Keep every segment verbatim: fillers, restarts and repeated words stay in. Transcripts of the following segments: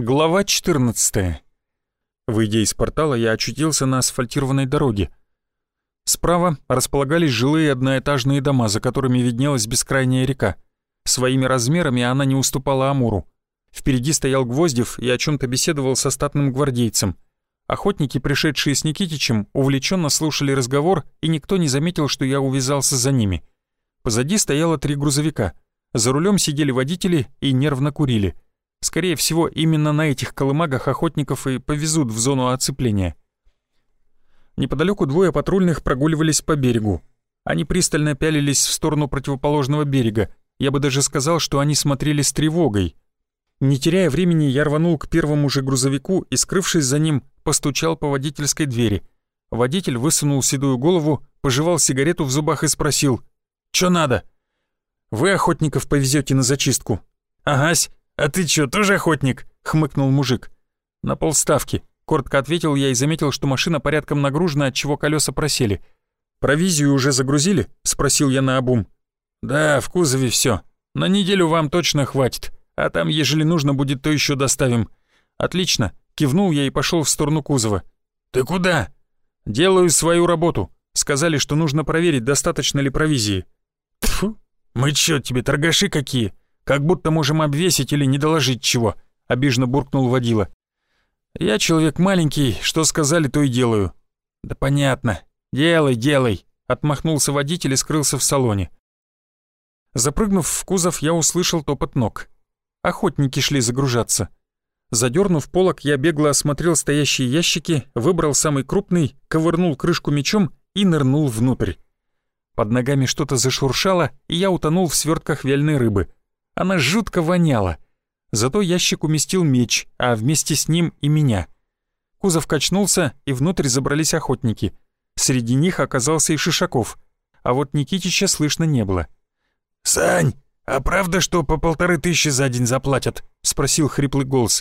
Глава четырнадцатая. Выйдя из портала, я очутился на асфальтированной дороге. Справа располагались жилые одноэтажные дома, за которыми виднелась бескрайняя река. Своими размерами она не уступала Амуру. Впереди стоял Гвоздев и о чем-то беседовал со статным гвардейцем. Охотники, пришедшие с Никитичем, увлеченно слушали разговор, и никто не заметил, что я увязался за ними. Позади стояло три грузовика. За рулем сидели водители и нервно курили. Скорее всего, именно на этих колымагах охотников и повезут в зону оцепления. Неподалеку двое патрульных прогуливались по берегу. Они пристально пялились в сторону противоположного берега. Я бы даже сказал, что они смотрели с тревогой. Не теряя времени, я рванул к первому же грузовику и, скрывшись за ним, постучал по водительской двери. Водитель высунул седую голову, пожевал сигарету в зубах и спросил: «Чё надо?» «Вы охотников повезете на зачистку?» «Агась. А ты чё, тоже охотник?» — хмыкнул мужик. «На полставки», — коротко ответил я и заметил, что машина порядком нагружена, отчего колеса просели. «Провизию уже загрузили?» — спросил я наобум. «Да, в кузове всё. На неделю вам точно хватит, а там, ежели нужно будет, то ещё доставим». «Отлично», — кивнул я и пошёл в сторону кузова. «Ты куда?» «Делаю свою работу. Сказали, что нужно проверить, достаточно ли провизии». «Тьфу, мы чё, тебе торгаши какие? Как будто можем обвесить или не доложить чего», — обиженно буркнул водила. «Я человек маленький, что сказали, то и делаю». «Да понятно. Делай, делай», — отмахнулся водитель и скрылся в салоне. Запрыгнув в кузов, я услышал топот ног. Охотники шли загружаться. Задернув полог, я бегло осмотрел стоящие ящики, выбрал самый крупный, ковырнул крышку мечом и нырнул внутрь. Под ногами что-то зашуршало, и я утонул в свертках вяленой рыбы. Она жутко воняла. Зато ящик уместил меч, а вместе с ним и меня. Кузов качнулся, и внутрь забрались охотники. Среди них оказался и Шишаков, а вот Никитича слышно не было. «Сань, а правда, что по полторы тысячи за день заплатят?» — спросил хриплый голос.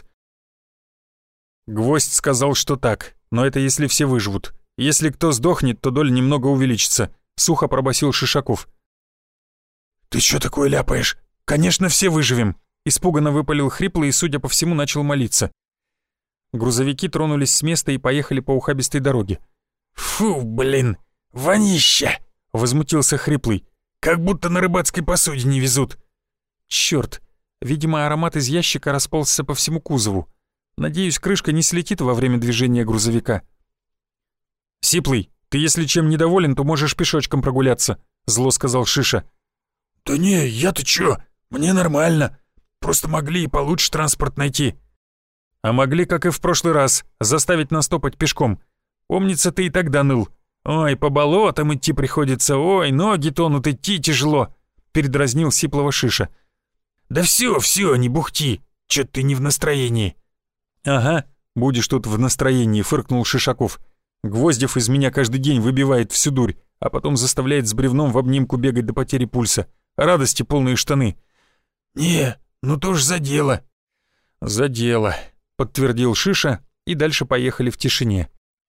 Гвоздь сказал, что так, но это если все выживут. Если кто сдохнет, то доля немного увеличится, — сухо пробасил Шишаков. «Ты чё такое ляпаешь? Конечно, все выживем!» — испуганно выпалил хриплый и, судя по всему, начал молиться. Грузовики тронулись с места и поехали по ухабистой дороге. «Фу, блин, вонища!» — возмутился хриплый. «Как будто на рыбацкой посудине везут». «Чёрт, видимо, аромат из ящика расползся по всему кузову. Надеюсь, крышка не слетит во время движения грузовика». «Сиплый, ты если чем недоволен, то можешь пешочком прогуляться», — зло сказал Шиша. «Да не, я-то чё? Мне нормально. Просто могли и получше транспорт найти». «А могли, как и в прошлый раз, заставить нас топать пешком. Помнится, ты и тогда ныл. Ой, по болотам идти приходится, ой, ноги тонут, идти тяжело», — передразнил сиплого Шиша. «Да всё, всё, не бухти, чё ты не в настроении». «Ага, будешь тут в настроении», — фыркнул Шишаков. «Гвоздев из меня каждый день выбивает всю дурь, а потом заставляет с бревном в обнимку бегать до потери пульса. Радости полные штаны». «Не, ну то ж за дело». «За дело», — подтвердил Шиша, и дальше поехали в тишине.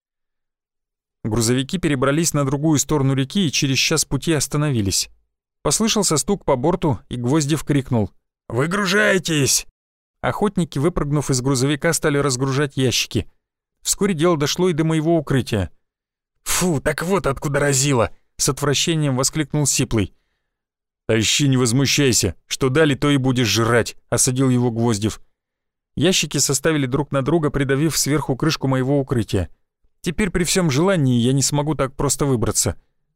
Грузовики перебрались на другую сторону реки и через час пути остановились. Послышался стук по борту, и Гвоздев крикнул: «Выгружайтесь!». Охотники, выпрыгнув из грузовика, стали разгружать ящики. Вскоре дело дошло и до моего укрытия. «Фу, так вот откуда разило!» — с отвращением воскликнул сиплый. «Тащи, не возмущайся, что дали, то и будешь жрать», — осадил его Гвоздев. Ящики составили друг на друга, придавив сверху крышку моего укрытия. Теперь при всем желании я не смогу так просто выбраться.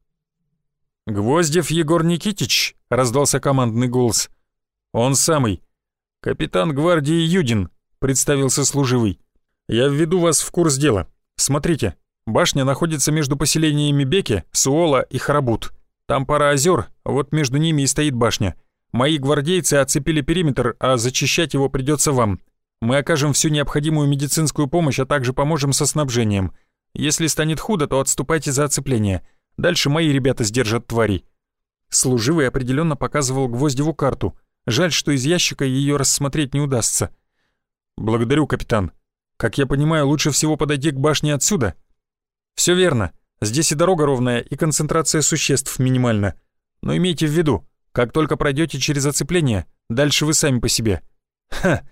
«Гвоздев Егор Никитич», — раздался командный голос. «Он самый. Капитан гвардии Юдин», — представился служивый. «Я введу вас в курс дела. Смотрите, башня находится между поселениями Беки, Суола и Харабут. Там пара озер, вот между ними и стоит башня. Мои гвардейцы оцепили периметр, а зачищать его придется вам. Мы окажем всю необходимую медицинскую помощь, а также поможем со снабжением. Если станет худо, то отступайте за оцепление. Дальше мои ребята сдержат тварей». Служивый определенно показывал Гвоздеву карту. Жаль, что из ящика ее рассмотреть не удастся. «Благодарю, капитан. Как я понимаю, лучше всего подойти к башне отсюда?» «Все верно. Здесь и дорога ровная, и концентрация существ минимальна. Но имейте в виду, как только пройдете через оцепление, дальше вы сами по себе». «Ха!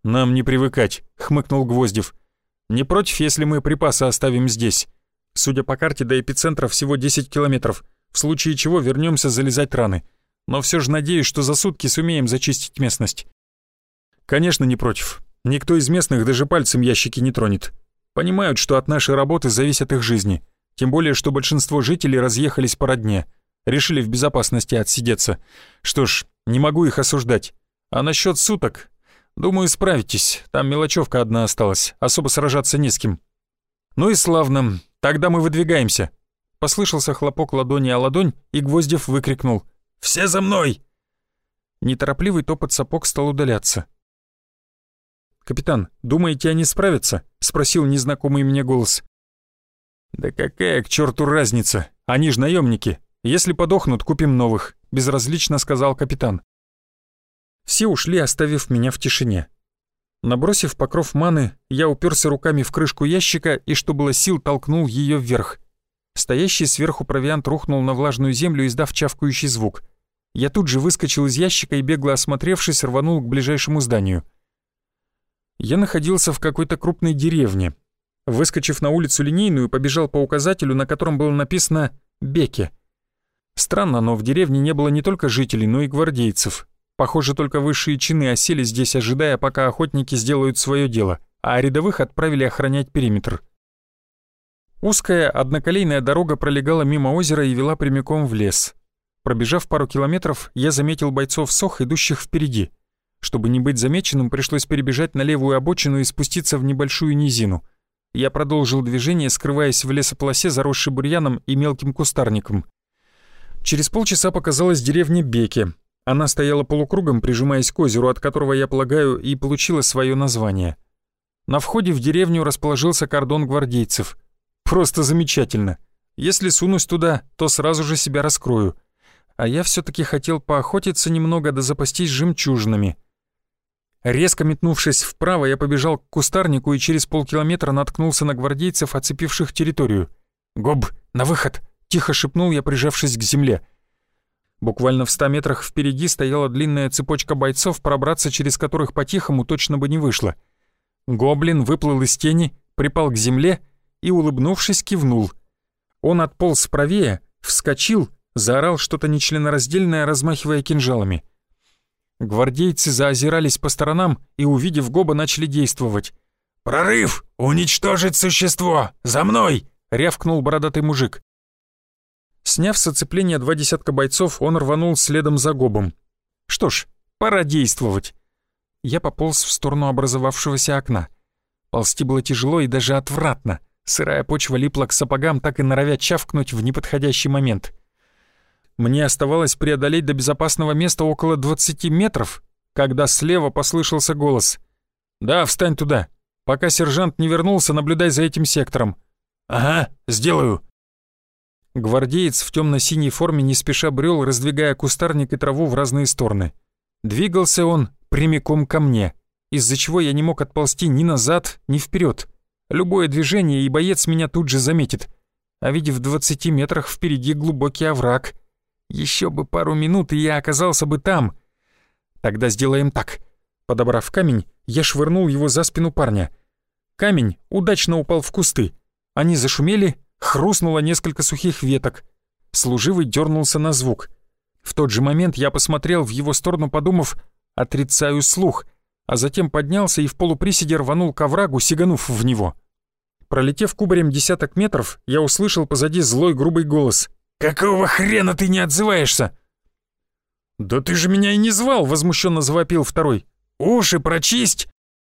«Нам не привыкать», — хмыкнул Гвоздев. «Не против, если мы припасы оставим здесь? Судя по карте, до эпицентра всего десять километров, в случае чего вернемся залезать раны. Но все же надеюсь, что за сутки сумеем зачистить местность». «Конечно, не против. Никто из местных даже пальцем ящики не тронет. Понимают, что от нашей работы зависят их жизни. Тем более, что большинство жителей разъехались по родне. Решили в безопасности отсидеться. Что ж, не могу их осуждать. А насчет суток, думаю, справитесь. Там мелочевка одна осталась, особо сражаться не с кем». «Ну и славно. Тогда мы выдвигаемся». Послышался хлопок ладони о ладонь, и Гвоздев выкрикнул: «Все за мной!» Неторопливый топот сапог стал удаляться. «Капитан, думаете, они справятся?» — спросил незнакомый мне голос. «Да какая к черту разница? Они ж наемники. Если подохнут, купим новых», — безразлично сказал капитан. Все ушли, оставив меня в тишине. Набросив покров маны, я уперся руками в крышку ящика и, что было сил, толкнул ее вверх. Стоящий сверху провиант рухнул на влажную землю, издав чавкающий звук. Я тут же выскочил из ящика и, бегло осмотревшись, рванул к ближайшему зданию. Я находился в какой-то крупной деревне. Выскочив на улицу Линейную, побежал по указателю, на котором было написано «Беке». Странно, но в деревне не было не только жителей, но и гвардейцев. Похоже, только высшие чины осели здесь, ожидая, пока охотники сделают свое дело, а рядовых отправили охранять периметр. Узкая одноколейная дорога пролегала мимо озера и вела прямиком в лес. Пробежав пару километров, я заметил бойцов СОХ, идущих впереди. Чтобы не быть замеченным, пришлось перебежать на левую обочину и спуститься в небольшую низину. Я продолжил движение, скрываясь в лесополосе, заросшей бурьяном и мелким кустарником. Через полчаса показалась деревня Беке. Она стояла полукругом, прижимаясь к озеру, от которого, я полагаю, и получила свое название. На входе в деревню расположился кордон гвардейцев. Просто замечательно. Если сунусь туда, то сразу же себя раскрою. А я все-таки хотел поохотиться немного да запастись жемчужинами. Резко метнувшись вправо, я побежал к кустарнику и через полкилометра наткнулся на гвардейцев, оцепивших территорию. «Гоб, на выход!» — тихо шепнул я, прижавшись к земле. Буквально в ста метрах впереди стояла длинная цепочка бойцов, пробраться через которых по-тихому точно бы не вышло. Гоблин выплыл из тени, припал к земле и, улыбнувшись, кивнул. Он отполз правее, вскочил, заорал что-то нечленораздельное, размахивая кинжалами. Гвардейцы заозирались по сторонам и, увидев Гоба, начали действовать. «Прорыв! Уничтожить существо! За мной!» — рявкнул бородатый мужик. Сняв с оцепления два десятка бойцов, он рванул следом за Гобом. Что ж, пора действовать. Я пополз в сторону образовавшегося окна. Ползти было тяжело и даже отвратно. Сырая почва липла к сапогам, так и норовя чавкнуть в неподходящий момент. Мне оставалось преодолеть до безопасного места около двадцати метров, когда слева послышался голос. «Да, встань туда. Пока сержант не вернулся, наблюдай за этим сектором». «Ага, сделаю». Гвардеец в темно-синей форме не спеша брел, раздвигая кустарник и траву в разные стороны. Двигался он прямиком ко мне, из-за чего я не мог отползти ни назад, ни вперед. Любое движение, и боец меня тут же заметит. А ведь в двадцати метрах впереди глубокий овраг. Еще бы пару минут, и я оказался бы там. Тогда сделаем так. Подобрав камень, я швырнул его за спину парня. Камень удачно упал в кусты. Они зашумели, хрустнуло несколько сухих веток. Служивый дернулся на звук. В тот же момент я посмотрел в его сторону, подумав: отрицаю слух, а затем поднялся и в полуприседе рванул к оврагу, сиганув в него. Пролетев кубарем десяток метров, я услышал позади злой грубый голос: «Какого хрена ты не отзываешься?» «Да ты же меня и не звал!» — возмущенно завопил второй. «Уши прочисть!»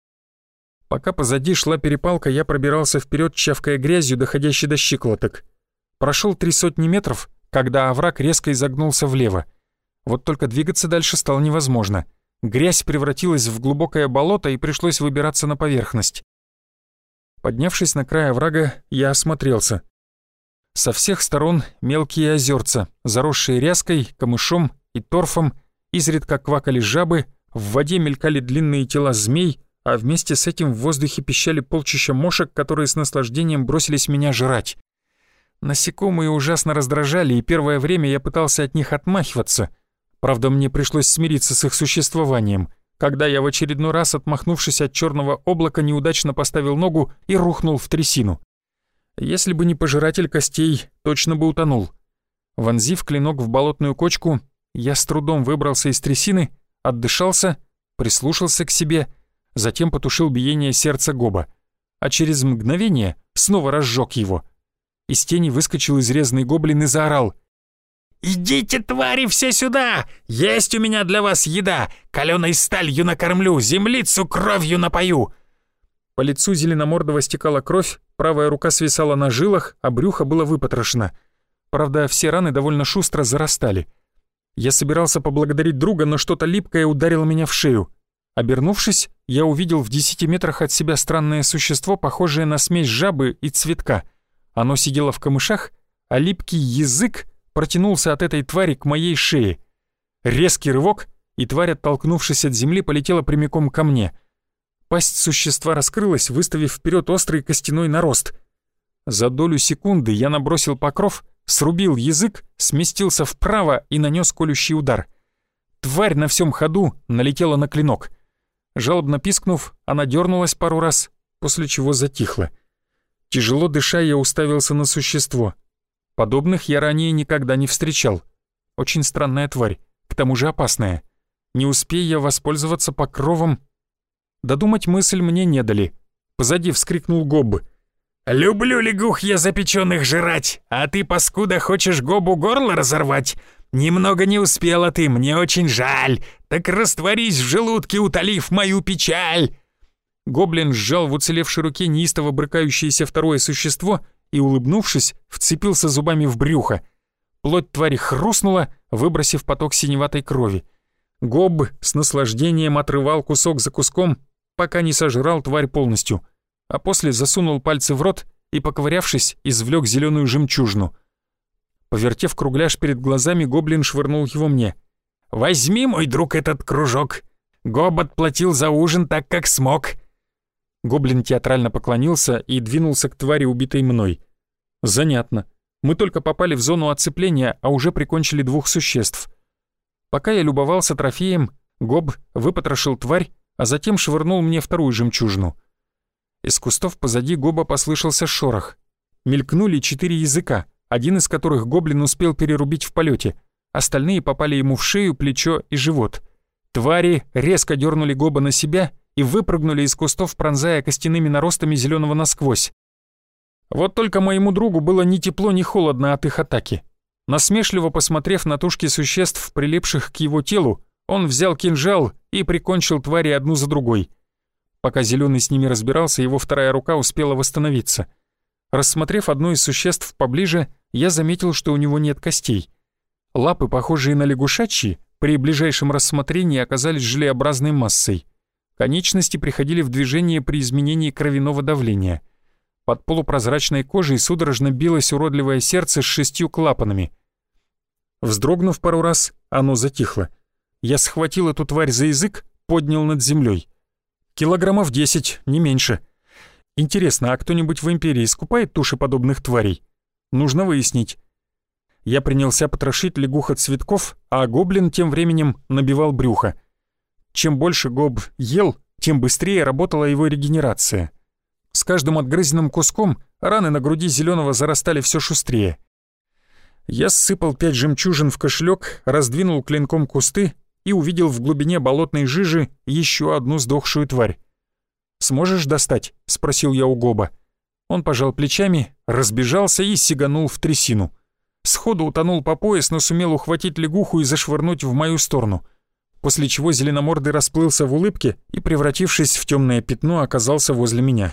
Пока позади шла перепалка, я пробирался вперед, чавкая грязью, доходящей до щиколоток. Прошел три сотни метров, когда овраг резко изогнулся влево. Вот только двигаться дальше стало невозможно. Грязь превратилась в глубокое болото, и пришлось выбираться на поверхность. Поднявшись на край оврага, я осмотрелся. Со всех сторон мелкие озерца, заросшие ряской, камышом и торфом, изредка квакали жабы, в воде мелькали длинные тела змей, а вместе с этим в воздухе пищали полчища мошек, которые с наслаждением бросились меня жрать. Насекомые ужасно раздражали, и первое время я пытался от них отмахиваться. Правда, мне пришлось смириться с их существованием. когда я в очередной раз, отмахнувшись от черного облака, неудачно поставил ногу и рухнул в трясину. Если бы не пожиратель костей, точно бы утонул. Вонзив клинок в болотную кочку, я с трудом выбрался из трясины, отдышался, прислушался к себе, затем потушил биение сердца Гоба, а через мгновение снова разжег его. Из тени выскочил изрезанный гоблин и заорал: «Идите, твари, все сюда! Есть у меня для вас еда! Калёной сталью накормлю, землицу кровью напою!» По лицу зеленомордого стекала кровь, правая рука свисала на жилах, а брюхо было выпотрошено. Правда, все раны довольно шустро зарастали. Я собирался поблагодарить друга, но что-то липкое ударило меня в шею. Обернувшись, я увидел в десяти метрах от себя странное существо, похожее на смесь жабы и цветка. Оно сидело в камышах, а липкий язык протянулся от этой твари к моей шее. Резкий рывок, и тварь, оттолкнувшись от земли, полетела прямиком ко мне. Пасть существа раскрылась, выставив вперед острый костяной нарост. За долю секунды я набросил покров, срубил язык, сместился вправо и нанес колющий удар. Тварь на всем ходу налетела на клинок. Жалобно пискнув, она дернулась пару раз, после чего затихла. Тяжело дыша, я уставился на существо. Подобных я ранее никогда не встречал. Очень странная тварь, к тому же опасная. Не успея я воспользоваться покровом... Додумать мысль мне не дали. Позади вскрикнул Гоб. «Люблю лягух я запеченных жрать, а ты, паскуда, хочешь Гобу горло разорвать? Немного не успела ты, мне очень жаль. Так растворись в желудке, утолив мою печаль!» Гоблин сжал в уцелевшей руке неистово брыкающееся второе существо и, улыбнувшись, вцепился зубами в брюхо. Плоть твари хрустнула, выбросив поток синеватой крови. Гоб с наслаждением отрывал кусок за куском, пока не сожрал тварь полностью, а после засунул пальцы в рот и, поковырявшись, извлек зеленую жемчужину. Повертев кругляш перед глазами, гоблин швырнул его мне. «Возьми, мой друг, этот кружок. Гоб отплатил за ужин так, как смог». Гоблин театрально поклонился и двинулся к твари, убитой мной. Занятно. Мы только попали в зону оцепления, а уже прикончили двух существ. Пока я любовался трофеем, Гоб выпотрошил тварь, а затем швырнул мне вторую жемчужину. Из кустов позади Гоба послышался шорох. Мелькнули четыре языка, один из которых гоблин успел перерубить в полете. Остальные попали ему в шею, плечо и живот. Твари резко дернули Гоба на себя и выпрыгнули из кустов, пронзая костяными наростами зеленого насквозь. Вот только моему другу было ни тепло, ни холодно от их атаки. Насмешливо посмотрев на тушки существ, прилипших к его телу, он взял кинжал и прикончил твари одну за другой. Пока Зеленый с ними разбирался, его вторая рука успела восстановиться. Рассмотрев одно из существ поближе, я заметил, что у него нет костей. Лапы, похожие на лягушачьи, при ближайшем рассмотрении оказались желеобразной массой. Конечности приходили в движение при изменении кровяного давления. Под полупрозрачной кожей судорожно билось уродливое сердце с шестью клапанами. Вздрогнув пару раз, оно затихло. Я схватил эту тварь за язык, поднял над землей. Килограммов десять, не меньше. Интересно, а кто-нибудь в Империи скупает туши подобных тварей? Нужно выяснить. Я принялся потрошить лягуха цветков, а гоблин тем временем набивал брюхо. Чем больше Гоб ел, тем быстрее работала его регенерация. С каждым отгрызенным куском раны на груди Зеленого зарастали все шустрее. Я ссыпал пять жемчужин в кошелек, раздвинул клинком кусты и увидел в глубине болотной жижи еще одну сдохшую тварь. «Сможешь достать?» — спросил я у Гоба. Он пожал плечами, разбежался и сиганул в трясину. Сходу утонул по пояс, но сумел ухватить лягуху и зашвырнуть в мою сторону, после чего зеленомордый расплылся в улыбке и, превратившись в темное пятно, оказался возле меня.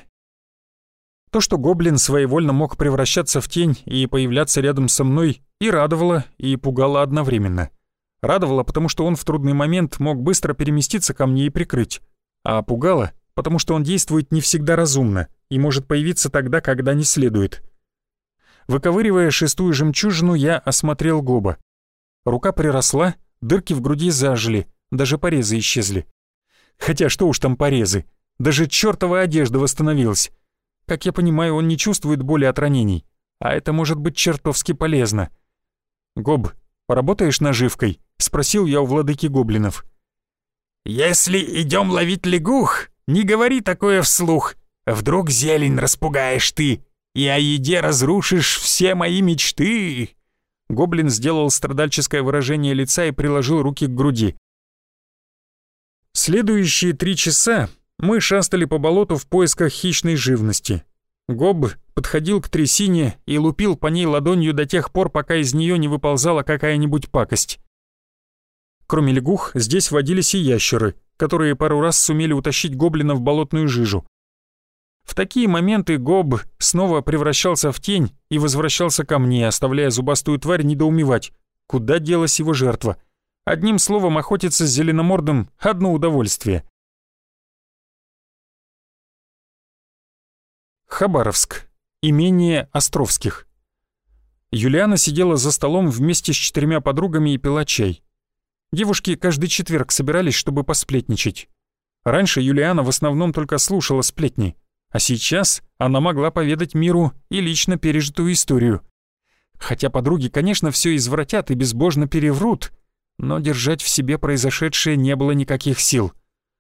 То, что гоблин своевольно мог превращаться в тень и появляться рядом со мной, и радовало, и пугало одновременно. Радовало, потому что он в трудный момент мог быстро переместиться ко мне и прикрыть, а пугало, потому что он действует не всегда разумно и может появиться тогда, когда не следует. Выковыривая шестую жемчужину, я осмотрел Гоба. Рука приросла, дырки в груди зажили, даже порезы исчезли. Хотя что уж там порезы, даже чертова одежда восстановилась. Как я понимаю, он не чувствует боли от ранений, а это может быть чертовски полезно. «Гоб, поработаешь наживкой?» — спросил я у владыки гоблинов. «Если идем ловить лягух, не говори такое вслух. Вдруг зелень распугаешь ты, и о еде разрушишь все мои мечты». Гоблин сделал страдальческое выражение лица и приложил руки к груди. Следующие три часа мы шастали по болоту в поисках хищной живности. Гоб подходил к трясине и лупил по ней ладонью до тех пор, пока из нее не выползала какая-нибудь пакость. Кроме лягух, здесь водились и ящеры, которые пару раз сумели утащить гоблина в болотную жижу. В такие моменты Гоб снова превращался в тень и возвращался ко мне, оставляя зубастую тварь недоумевать, куда делась его жертва. Одним словом, охотиться с зеленомордом — одно удовольствие. Хабаровск. Имение Островских. Юлиана сидела за столом вместе с четырьмя подругами и пила чай. Девушки каждый четверг собирались, чтобы посплетничать. Раньше Юлиана в основном только слушала сплетни, а сейчас она могла поведать миру и лично пережитую историю. Хотя подруги, конечно, все извратят и безбожно переврут, но держать в себе произошедшее не было никаких сил.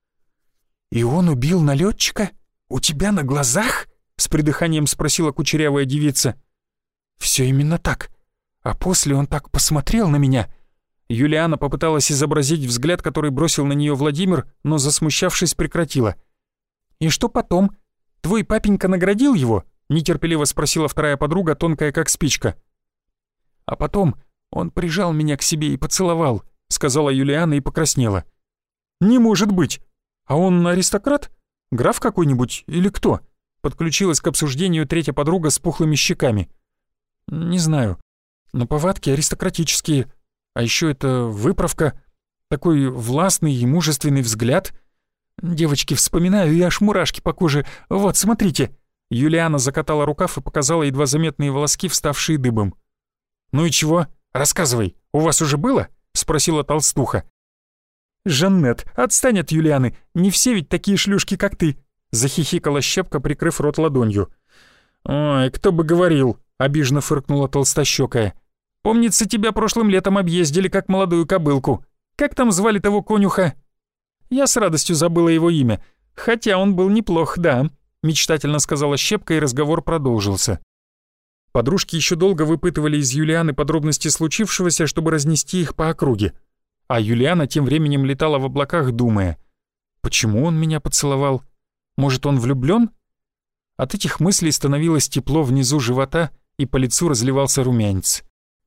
«И он убил налетчика? У тебя на глазах?» — с придыханием спросила кучерявая девица. «Все именно так. А после он так посмотрел на меня». Юлиана попыталась изобразить взгляд, который бросил на нее Владимир, но, засмущавшись, прекратила. «И что потом? Твой папенька наградил его?» — нетерпеливо спросила вторая подруга, тонкая как спичка. «А потом он прижал меня к себе и поцеловал», — сказала Юлиана и покраснела. «Не может быть! А он аристократ? Граф какой-нибудь или кто?» Подключилась к обсуждению третья подруга с пухлыми щеками. «Не знаю, но повадки аристократические. А еще это выправка, такой властный и мужественный взгляд. Девочки, вспоминаю, и аж мурашки по коже. Вот, смотрите». Юлиана закатала рукав и показала едва заметные волоски, вставшие дыбом. «Ну и чего? Рассказывай, у вас уже было?» — спросила толстуха. «Жаннет, отстань от Юлианы, не все ведь такие шлюшки, как ты», — захихикала Щепка, прикрыв рот ладонью. «Ой, кто бы говорил», — обиженно фыркнула толстощёкая. «Помнится, тебя прошлым летом объездили, как молодую кобылку. Как там звали того конюха?» «Я с радостью забыла его имя, хотя он был неплох, да», — мечтательно сказала Щепка, и разговор продолжился. Подружки еще долго выпытывали из Юлианы подробности случившегося, чтобы разнести их по округе. А Юлиана тем временем летала в облаках, думая: «Почему он меня поцеловал? Может, он влюблён?» От этих мыслей становилось тепло внизу живота, и по лицу разливался румянец.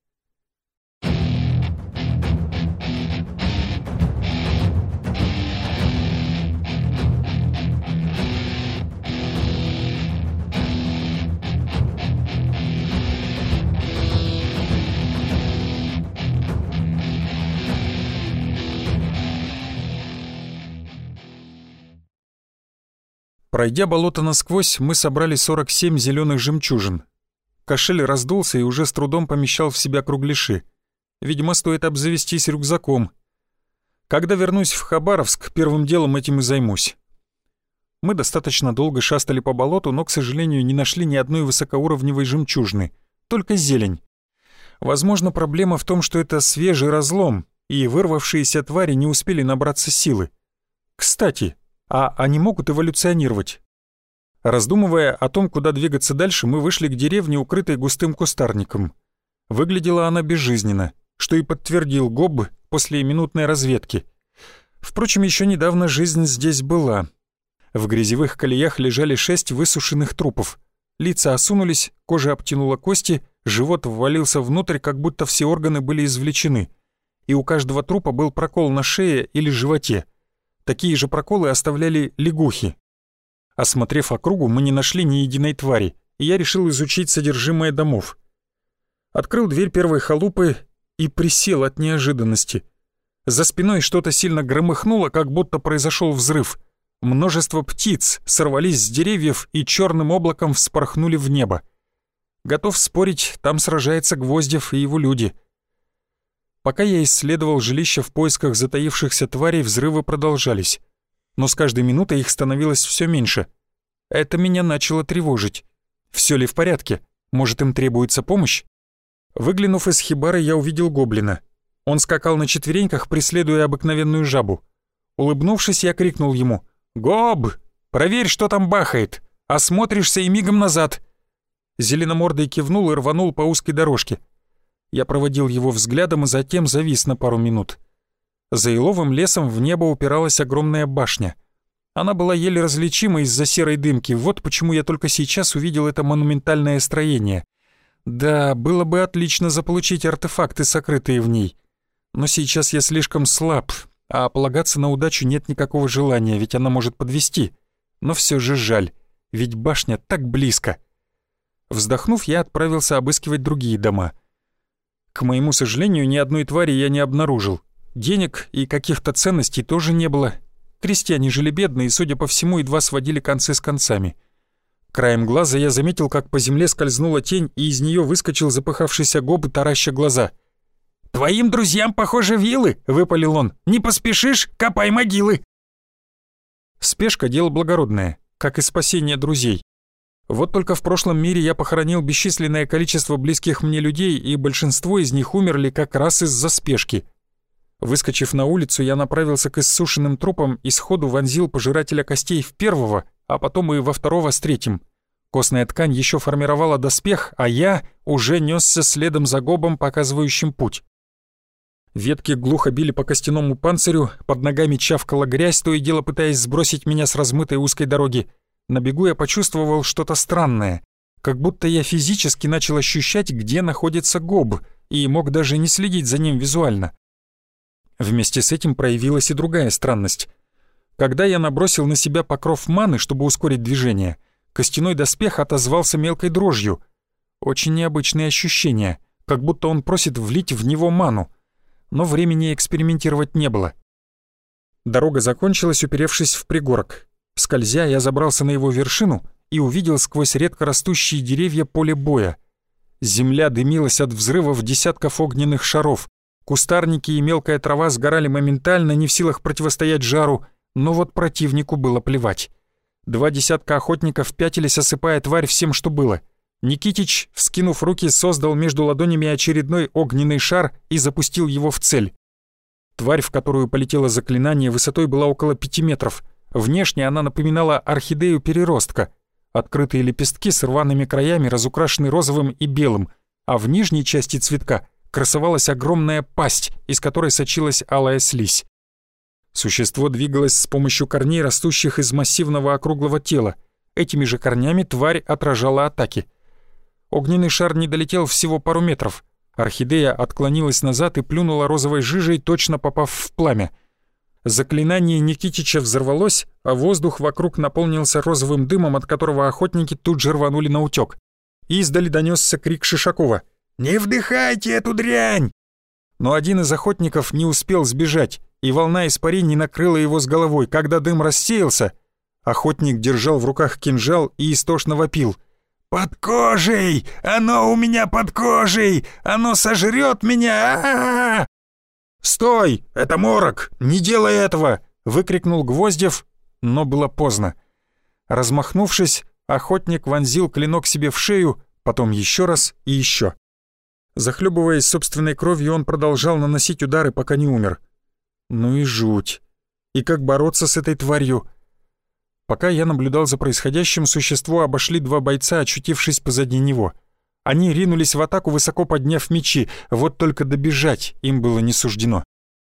Пройдя болото насквозь, мы собрали сорок семь зеленых жемчужин. Кошель раздулся и уже с трудом помещал в себя кругляши. Видимо, стоит обзавестись рюкзаком. Когда вернусь в Хабаровск, первым делом этим и займусь. Мы достаточно долго шастали по болоту, но, к сожалению, не нашли ни одной высокоуровневой жемчужины, только зелень. Возможно, проблема в том, что это свежий разлом, и вырвавшиеся твари не успели набраться силы. Кстати, а они могут эволюционировать? Раздумывая о том, куда двигаться дальше, мы вышли к деревне, укрытой густым кустарником. Выглядела она безжизненно, что и подтвердил Гоб после минутной разведки. Впрочем, еще недавно жизнь здесь была. В грязевых колеях лежали шесть высушенных трупов. Лица осунулись, кожа обтянула кости, живот ввалился внутрь, как будто все органы были извлечены. И у каждого трупа был прокол на шее или животе. Такие же проколы оставляли лягухи. Осмотрев округу, мы не нашли ни единой твари, и я решил изучить содержимое домов. Открыл дверь первой халупы и присел от неожиданности. За спиной что-то сильно громыхнуло, как будто произошел взрыв. Множество птиц сорвались с деревьев и черным облаком вспорхнули в небо. Готов спорить, там сражается Гвоздев и его люди. Пока я исследовал жилище в поисках затаившихся тварей, взрывы продолжались. Но с каждой минутой их становилось все меньше. Это меня начало тревожить. Все ли в порядке? Может, им требуется помощь? Выглянув из хибары, я увидел гоблина. Он скакал на четвереньках, преследуя обыкновенную жабу. Улыбнувшись, я крикнул ему: «Гоб, проверь, что там бахает! Осмотришься и мигом назад!» Зеленомордый кивнул и рванул по узкой дорожке. Я проводил его взглядом и затем завис на пару минут. За еловым лесом в небо упиралась огромная башня. Она была еле различима из-за серой дымки, вот почему я только сейчас увидел это монументальное строение. Да, было бы отлично заполучить артефакты, сокрытые в ней. Но сейчас я слишком слаб, а полагаться на удачу нет никакого желания, ведь она может подвести. Но все же жаль, ведь башня так близко. Вздохнув, я отправился обыскивать другие дома. К моему сожалению, ни одной твари я не обнаружил. Денег и каких-то ценностей тоже не было. Крестьяне жили бедно и, судя по всему, едва сводили концы с концами. Краем глаза я заметил, как по земле скользнула тень, и из нее выскочил запыхавшийся Гоб, тараща глаза. «Твоим друзьям, похоже, вилы!» — выпалил он. «Не поспешишь? Копай могилы!» Спешка — дело благородное, как и спасение друзей. Вот только в прошлом мире я похоронил бесчисленное количество близких мне людей, и большинство из них умерли как раз из-за спешки. Выскочив на улицу, я направился к иссушенным трупам и сходу вонзил пожирателя костей в первого, а потом и во второго с третьим. Костная ткань еще формировала доспех, а я уже несся следом за Гобом, показывающим путь. Ветки глухо били по костяному панцирю, под ногами чавкала грязь, то и дело пытаясь сбросить меня с размытой узкой дороги. На бегу я почувствовал что-то странное, как будто я физически начал ощущать, где находится Гоб, и мог даже не следить за ним визуально. Вместе с этим проявилась и другая странность. Когда я набросил на себя покров маны, чтобы ускорить движение, костяной доспех отозвался мелкой дрожью. Очень необычные ощущения, как будто он просит влить в него ману. Но времени экспериментировать не было. Дорога закончилась, уперевшись в пригорок. Скользя, я забрался на его вершину и увидел сквозь редко растущие деревья поле боя. Земля дымилась от взрывов десятков огненных шаров. Кустарники и мелкая трава сгорали моментально, не в силах противостоять жару, но вот противнику было плевать. Два десятка охотников пятились, осыпая тварь всем, что было. Никитич, вскинув руки, создал между ладонями очередной огненный шар и запустил его в цель. Тварь, в которую полетело заклинание, высотой была около пяти метров. Внешне она напоминала орхидею переростка. Открытые лепестки с рваными краями разукрашены розовым и белым, а в нижней части цветка красовалась огромная пасть, из которой сочилась алая слизь. Существо двигалось с помощью корней, растущих из массивного округлого тела. Этими же корнями тварь отражала атаки. Огненный шар не долетел всего пару метров. Орхидея отклонилась назад и плюнула розовой жижей, точно попав в пламя. Заклинание Никитича взорвалось, а воздух вокруг наполнился розовым дымом, от которого охотники тут же рванули наутёк. Издали донёсся крик Шишакова: «Не вдыхайте эту дрянь!» Но один из охотников не успел сбежать, и волна испарений накрыла его с головой. Когда дым рассеялся, охотник держал в руках кинжал и истошно вопил: «Под кожей! Оно у меня под кожей! Оно сожрет меня! А-а-а!» «Стой! Это морок! Не делай этого!» — выкрикнул Гвоздев, но было поздно. Размахнувшись, охотник вонзил клинок себе в шею, потом еще раз и еще. Захлебываясь собственной кровью, он продолжал наносить удары, пока не умер. Ну и жуть. И как бороться с этой тварью? Пока я наблюдал за происходящим, существо обошли два бойца, очутившись позади него. Они ринулись в атаку, высоко подняв мечи, вот только добежать им было не суждено.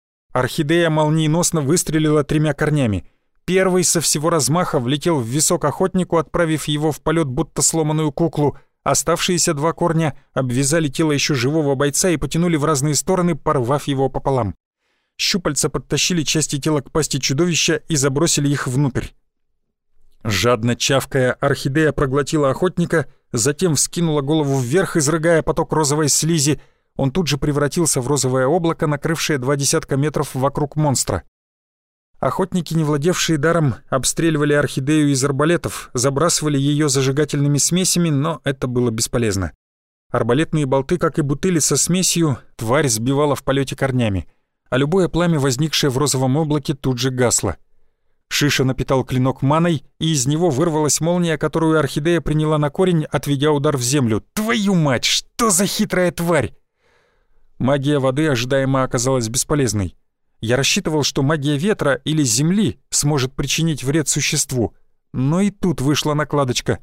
Орхидея молниеносно выстрелила тремя корнями. Первый со всего размаха влетел в висок охотнику, отправив его в полет, будто сломанную куклу. Оставшиеся два корня обвязали тело еще живого бойца и потянули в разные стороны, порвав его пополам. Щупальца подтащили части тела к пасти чудовища и забросили их внутрь. Жадно чавкая, орхидея проглотила охотника, затем вскинула голову вверх, изрыгая поток розовой слизи. Он тут же превратился в розовое облако, накрывшее два десятка метров вокруг монстра. Охотники, не владевшие даром, обстреливали орхидею из арбалетов, забрасывали ее зажигательными смесями, но это было бесполезно. Арбалетные болты, как и бутыли со смесью, тварь сбивала в полете корнями, а любое пламя, возникшее в розовом облаке, тут же гасло. Шиша напитал клинок маной, и из него вырвалась молния, которую орхидея приняла на корень, отведя удар в землю. «Твою мать, что за хитрая тварь!» Магия воды ожидаемо оказалась бесполезной. Я рассчитывал, что магия ветра или земли сможет причинить вред существу, но и тут вышла накладочка.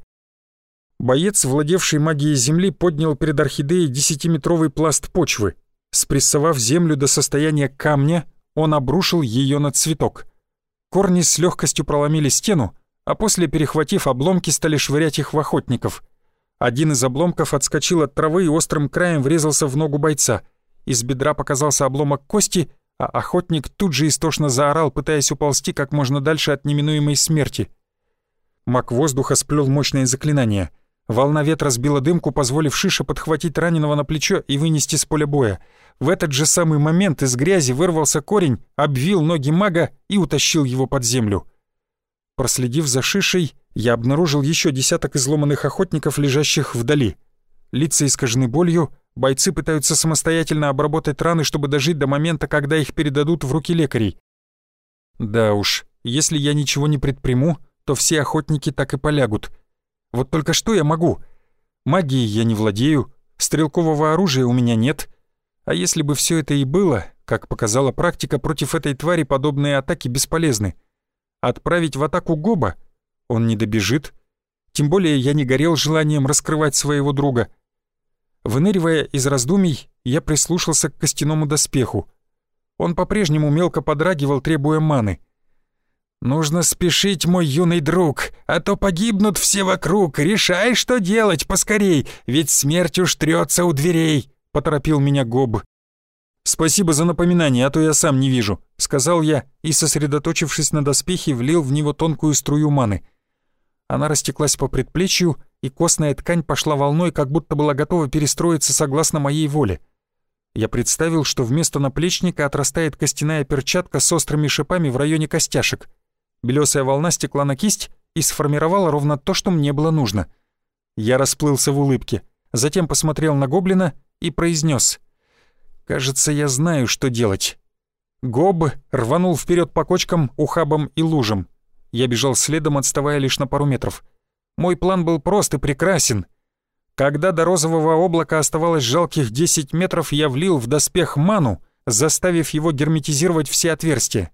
Боец, владевший магией земли, поднял перед орхидеей десятиметровый пласт почвы. Спрессовав землю до состояния камня, он обрушил ее на цветок. Корни с легкостью проломили стену, а после, перехватив обломки, стали швырять их в охотников. Один из обломков отскочил от травы и острым краем врезался в ногу бойца. Из бедра показался обломок кости, а охотник тут же истошно заорал, пытаясь уползти как можно дальше от неминуемой смерти. Маг воздуха сплел мощное заклинание. Волна ветра сбила дымку, позволив Шише подхватить раненого на плечо и вынести с поля боя. В этот же самый момент из грязи вырвался корень, обвил ноги мага и утащил его под землю. Проследив за Шишей, я обнаружил еще десяток изломанных охотников, лежащих вдали. Лица искажены болью, бойцы пытаются самостоятельно обработать раны, чтобы дожить до момента, когда их передадут в руки лекарей. Да уж, если я ничего не предприму, то все охотники так и полягут. Вот только что я могу? Магией я не владею, стрелкового оружия у меня нет. А если бы все это и было, как показала практика, против этой твари подобные атаки бесполезны. Отправить в атаку Гоба? Он не добежит. Тем более я не горел желанием раскрывать своего друга. Выныривая из раздумий, я прислушался к костяному доспеху. Он по-прежнему мелко подрагивал, требуя маны. «Нужно спешить, мой юный друг, а то погибнут все вокруг. Решай, что делать поскорей, ведь смерть уж трется у дверей», — поторопил меня Гоб. «Спасибо за напоминание, а то я сам не вижу», — сказал я и, сосредоточившись на доспехе, влил в него тонкую струю маны. Она растеклась по предплечью, и костная ткань пошла волной, как будто была готова перестроиться согласно моей воле. Я представил, что вместо наплечника отрастает костяная перчатка с острыми шипами в районе костяшек. Белесая волна стекла на кисть и сформировала ровно то, что мне было нужно. Я расплылся в улыбке, затем посмотрел на гоблина и произнес: «Кажется, я знаю, что делать». Гоб рванул вперед по кочкам, ухабам и лужам. Я бежал следом, отставая лишь на пару метров. Мой план был прост и прекрасен. Когда до розового облака оставалось жалких десять метров, я влил в доспех ману, заставив его герметизировать все отверстия.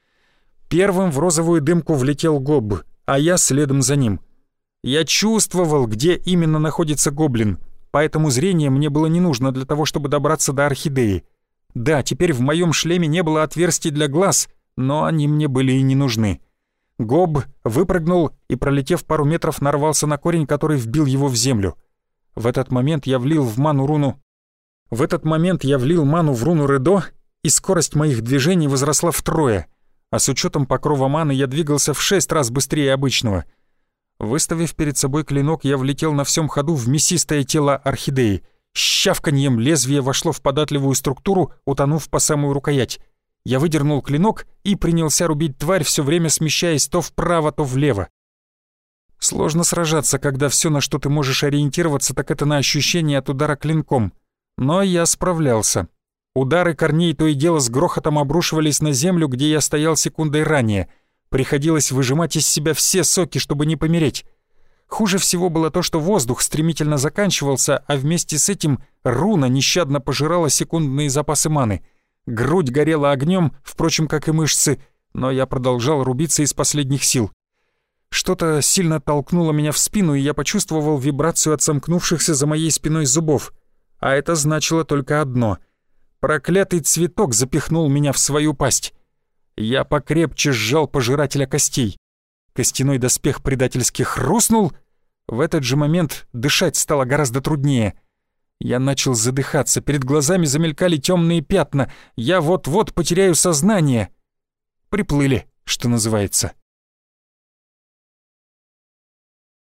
Первым в розовую дымку влетел Гоб, а я следом за ним. Я чувствовал, где именно находится гоблин, поэтому зрение мне было не нужно для того, чтобы добраться до орхидеи. Да, теперь в моем шлеме не было отверстий для глаз, но они мне были и не нужны. Гоб выпрыгнул и, пролетев пару метров, нарвался на корень, который вбил его в землю. В этот момент я влил в ману руну... В этот момент я влил ману в руну Редо, и скорость моих движений возросла втрое, а с учетом покрова маны я двигался в шесть раз быстрее обычного. Выставив перед собой клинок, я влетел на всем ходу в мясистое тело орхидеи. С щавканьем лезвие вошло в податливую структуру, утонув по самую рукоять. Я выдернул клинок и принялся рубить тварь, все время смещаясь то вправо, то влево. Сложно сражаться, когда все, на что ты можешь ориентироваться, так это на ощущение от удара клинком. Но я справлялся. Удары корней то и дело с грохотом обрушивались на землю, где я стоял секундой ранее. Приходилось выжимать из себя все соки, чтобы не помереть. Хуже всего было то, что воздух стремительно заканчивался, а вместе с этим руна нещадно пожирала секундные запасы маны. Грудь горела огнем, впрочем, как и мышцы, но я продолжал рубиться из последних сил. Что-то сильно толкнуло меня в спину, и я почувствовал вибрацию от сомкнувшихся за моей спиной зубов. А это значило только одно. Проклятый цветок запихнул меня в свою пасть. Я покрепче сжал пожирателя костей. Костяной доспех предательски хрустнул. В этот же момент дышать стало гораздо труднее. Я начал задыхаться, перед глазами замелькали темные пятна. Я вот-вот потеряю сознание. Приплыли, что называется.